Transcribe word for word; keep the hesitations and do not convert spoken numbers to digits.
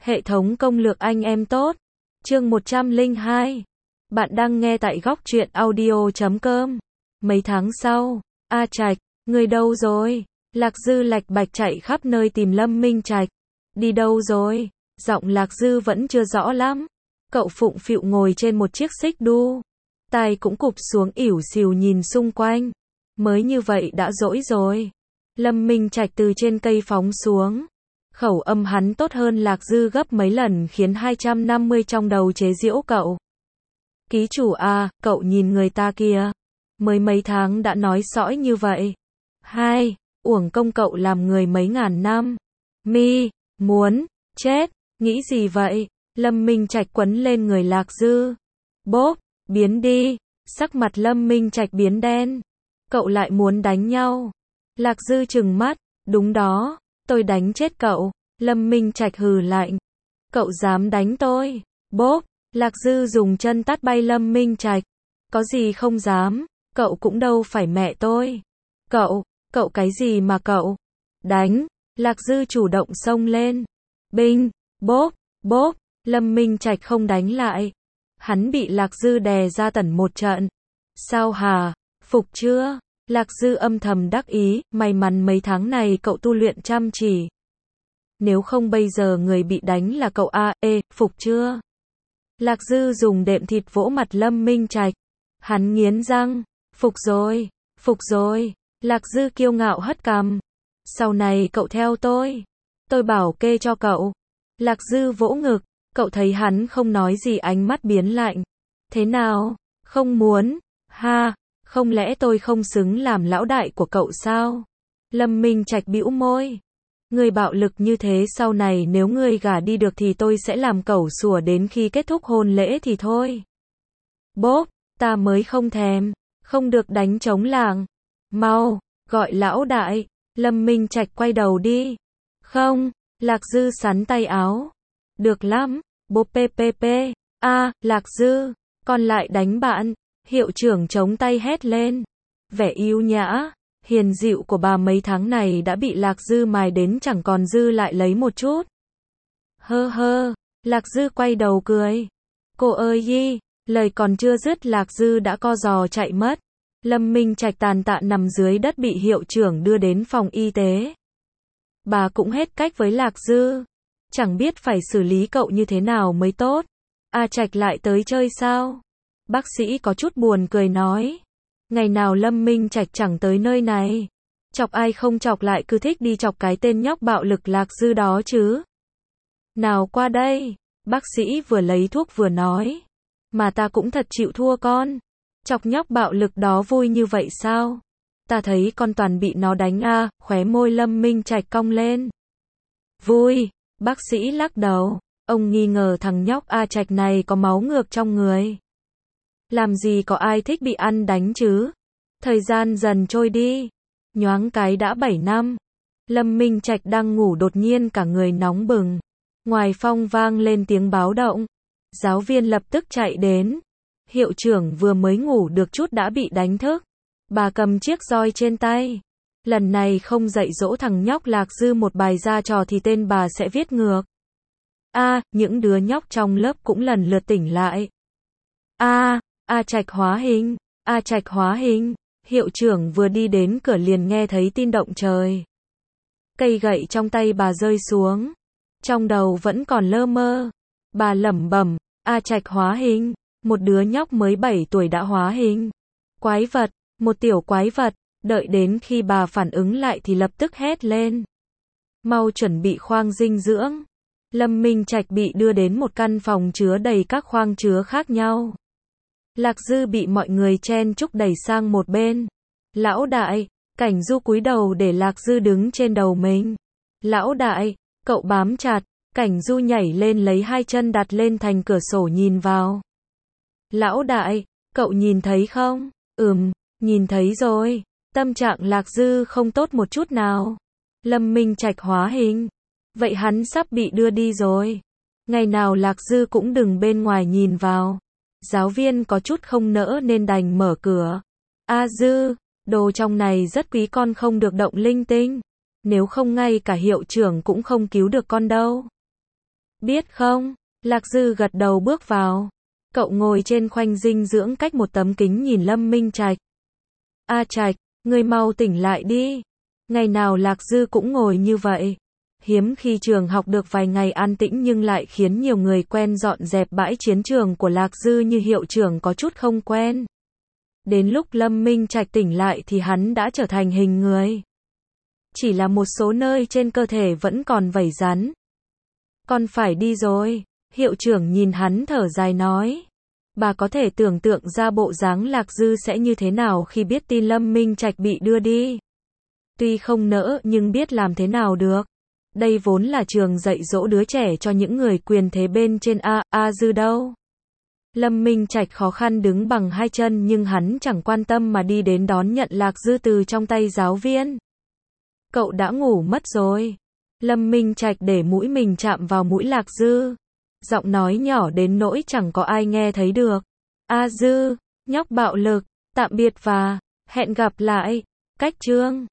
Hệ thống công lược anh em tốt. Chương một trăm lẻ hai. Bạn đang nghe tại góc truyện audio chấm com. Mấy tháng sau, A Trạch, người đâu rồi? Lạc Dư lạch bạch chạy khắp nơi tìm Lâm Minh Trạch. Đi đâu rồi? Giọng Lạc Dư vẫn chưa rõ lắm. Cậu phụng phịu ngồi trên một chiếc xích đu. Tai cũng cụp xuống ỉu xìu nhìn xung quanh. Mới như vậy đã dỗi rồi. Lâm Minh Trạch từ trên cây phóng xuống. Khẩu âm hắn tốt hơn Lạc Dư gấp mấy lần khiến hai trăm năm mươi trong đầu chế giễu cậu. Ký chủ à, cậu nhìn người ta kìa. Mới mấy tháng đã nói sõi như vậy. Hai, uổng công cậu làm người mấy ngàn năm. Mi, muốn, chết, nghĩ gì vậy? Lâm Minh Trạch quấn lên người Lạc Dư. Bốp, biến đi. Sắc mặt Lâm Minh Trạch biến đen. Cậu lại muốn đánh nhau. Lạc Dư trừng mắt, đúng đó. Tôi đánh chết cậu. Lâm Minh Trạch hừ lạnh. Cậu dám đánh tôi? Bốp, Lạc Dư dùng chân tát bay Lâm Minh Trạch. Có gì không dám, cậu cũng đâu phải mẹ tôi. Cậu, cậu cái gì mà cậu? Đánh, Lạc Dư chủ động xông lên. Binh, bốp, bốp, Lâm Minh Trạch không đánh lại. Hắn bị Lạc Dư đè ra tẩn một trận. Sao hả, phục chưa? Lạc Dư âm thầm đắc ý, may mắn mấy tháng này cậu tu luyện chăm chỉ. Nếu không bây giờ người bị đánh là cậu a, ê, phục chưa? Lạc Dư dùng đệm thịt vỗ mặt Lâm Minh Trạch. Hắn nghiến răng, phục rồi, phục rồi. Lạc Dư kiêu ngạo hất cằm. Sau này cậu theo tôi. Tôi bảo kê cho cậu. Lạc Dư vỗ ngực, cậu thấy hắn không nói gì ánh mắt biến lạnh. Thế nào? Không muốn? Ha, không lẽ tôi không xứng làm lão đại của cậu sao? Lâm Minh Trạch bĩu môi. Người bạo lực như thế sau này nếu ngươi gả đi được thì tôi sẽ làm cẩu sủa đến khi kết thúc hôn lễ thì thôi. Bốp, ta mới không thèm, không được đánh trống làng. Mau, gọi lão đại. Lâm Minh Trạch quay đầu đi. Không, Lạc Dư sắn tay áo. Được lắm, bốp ppp. A, Lạc Dư, con lại đánh bạn. Hiệu trưởng chống tay hét lên. Vẻ yêu nhã, hiền dịu của bà mấy tháng này đã bị Lạc Dư mài đến chẳng còn dư lại lấy một chút. Hơ hơ, Lạc Dư quay đầu cười. Cô ơi yi, lời còn chưa dứt Lạc Dư đã co giò chạy mất. Lâm Minh Trạch tàn tạ nằm dưới đất bị hiệu trưởng đưa đến phòng y tế. Bà cũng hết cách với Lạc Dư. Chẳng biết phải xử lý cậu như thế nào mới tốt. A Trạch lại tới chơi sao? Bác sĩ có chút buồn cười nói. Ngày nào Lâm Minh Trạch chẳng tới nơi này. Chọc ai không chọc lại cứ thích đi chọc cái tên nhóc bạo lực Lạc Dư đó chứ. Nào qua đây. Bác sĩ vừa lấy thuốc vừa nói. Mà ta cũng thật chịu thua con. Chọc nhóc bạo lực đó vui như vậy sao? Ta thấy con toàn bị nó đánh a, à, khóe môi Lâm Minh Trạch cong lên. Vui, bác sĩ lắc đầu. Ông nghi ngờ thằng nhóc A Trạch này có máu ngược trong người. Làm gì có ai thích bị ăn đánh chứ? Thời gian dần trôi đi. Nhoáng cái đã bảy năm. Lâm Minh Trạch đang ngủ đột nhiên cả người nóng bừng. Ngoài phòng vang lên tiếng báo động. Giáo viên lập tức chạy đến. Hiệu trưởng vừa mới ngủ được chút đã bị đánh thức. Bà cầm chiếc roi trên tay. Lần này không dạy dỗ thằng nhóc Lạc Dư một bài ra trò thì tên bà sẽ viết ngược. A, à, những đứa nhóc trong lớp cũng lần lượt tỉnh lại. A, A Trạch hóa hình, A Trạch hóa hình. Hiệu trưởng vừa đi đến cửa liền nghe thấy tin động trời. Cây gậy trong tay bà rơi xuống. Trong đầu vẫn còn lơ mơ. Bà lẩm bẩm, A Trạch hóa hình. Một đứa nhóc mới bảy tuổi đã hóa hình. Quái vật, một tiểu quái vật. Đợi đến khi bà phản ứng lại thì lập tức hét lên. Mau chuẩn bị khoang dinh dưỡng. Lâm Minh Trạch bị đưa đến một căn phòng chứa đầy các khoang chứa khác nhau. Lạc Dư bị mọi người chen chúc đẩy sang một bên. Lão đại, Cảnh Du cúi đầu để Lạc Dư đứng trên đầu mình. Lão đại, cậu bám chặt. Cảnh Du nhảy lên lấy hai chân đặt lên thành cửa sổ nhìn vào. Lão đại, cậu nhìn thấy không? Ừm, nhìn thấy rồi. Tâm trạng Lạc Dư không tốt một chút nào. Lâm Minh Trạch hóa hình. Vậy hắn sắp bị đưa đi rồi. Ngày nào Lạc Dư cũng đừng bên ngoài nhìn vào. Giáo viên có chút không nỡ nên đành mở cửa. A Dư, đồ trong này rất quý con không được động linh tinh. Nếu không ngay cả hiệu trưởng cũng không cứu được con đâu. Biết không? Lạc Dư gật đầu bước vào. Cậu ngồi trên khoanh dinh dưỡng cách một tấm kính nhìn Lâm Minh Trạch. A Trạch, ngươi mau tỉnh lại đi. Ngày nào Lạc Dư cũng ngồi như vậy. Hiếm khi trường học được vài ngày an tĩnh nhưng lại khiến nhiều người quen dọn dẹp bãi chiến trường của Lạc Dư như hiệu trưởng có chút không quen. Đến lúc Lâm Minh Trạch tỉnh lại thì hắn đã trở thành hình người. Chỉ là một số nơi trên cơ thể vẫn còn vảy rắn. Con phải đi rồi. Hiệu trưởng nhìn hắn thở dài nói. Bà có thể tưởng tượng ra bộ dáng Lạc Dư sẽ như thế nào khi biết tin Lâm Minh Trạch bị đưa đi. Tuy không nỡ nhưng biết làm thế nào được. Đây vốn là trường dạy dỗ đứa trẻ cho những người quyền thế bên trên A, A Dư đâu. Lâm Minh Trạch khó khăn đứng bằng hai chân nhưng hắn chẳng quan tâm mà đi đến đón nhận Lạc Dư từ trong tay giáo viên. Cậu đã ngủ mất rồi. Lâm Minh Trạch để mũi mình chạm vào mũi Lạc Dư. Giọng nói nhỏ đến nỗi chẳng có ai nghe thấy được. A Dư, nhóc bạo lực, tạm biệt và hẹn gặp lại. Cách chương